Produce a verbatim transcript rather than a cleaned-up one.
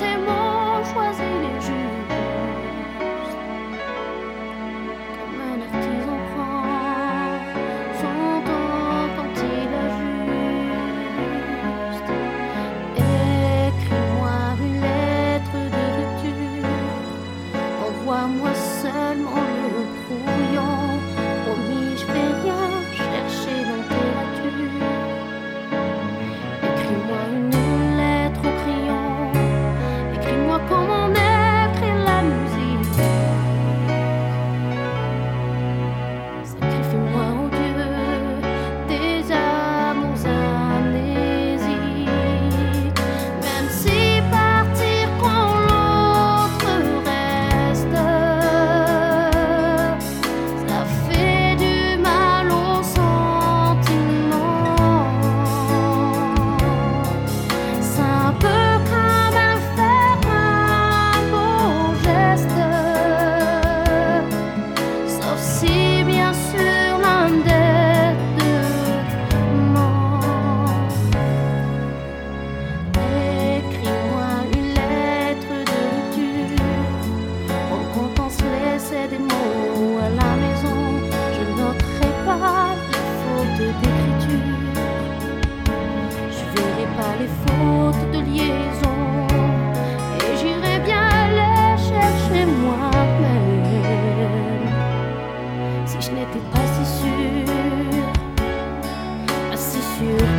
tes mots choisis les justes. Comme un artisan prend son temps quand il ajuste. Écris-moi une lettre de rupture, envoie-moi seulement le brouillon. Promis, je vais rien chercher dans tes ratures. Écris-moi une lettre au crayon, écris-moi comment écrire la musique. Sacrifie-moi au Dieu des amours amnésiques. Même si partir quand l'autre reste, ça fait du mal aux sentiments. C'est un peu comme un faire un beau geste, sauf si bien sûr l'un des deux ment. Écris-moi une lettre de rupture, on compte se laisser des mots à la maison. Je noterai pas les fautes d'écriture, je verrai pas les fautes de liaison, et j'irai bien les chercher moi-même. Si je n'étais pas si sûre, pas si sûre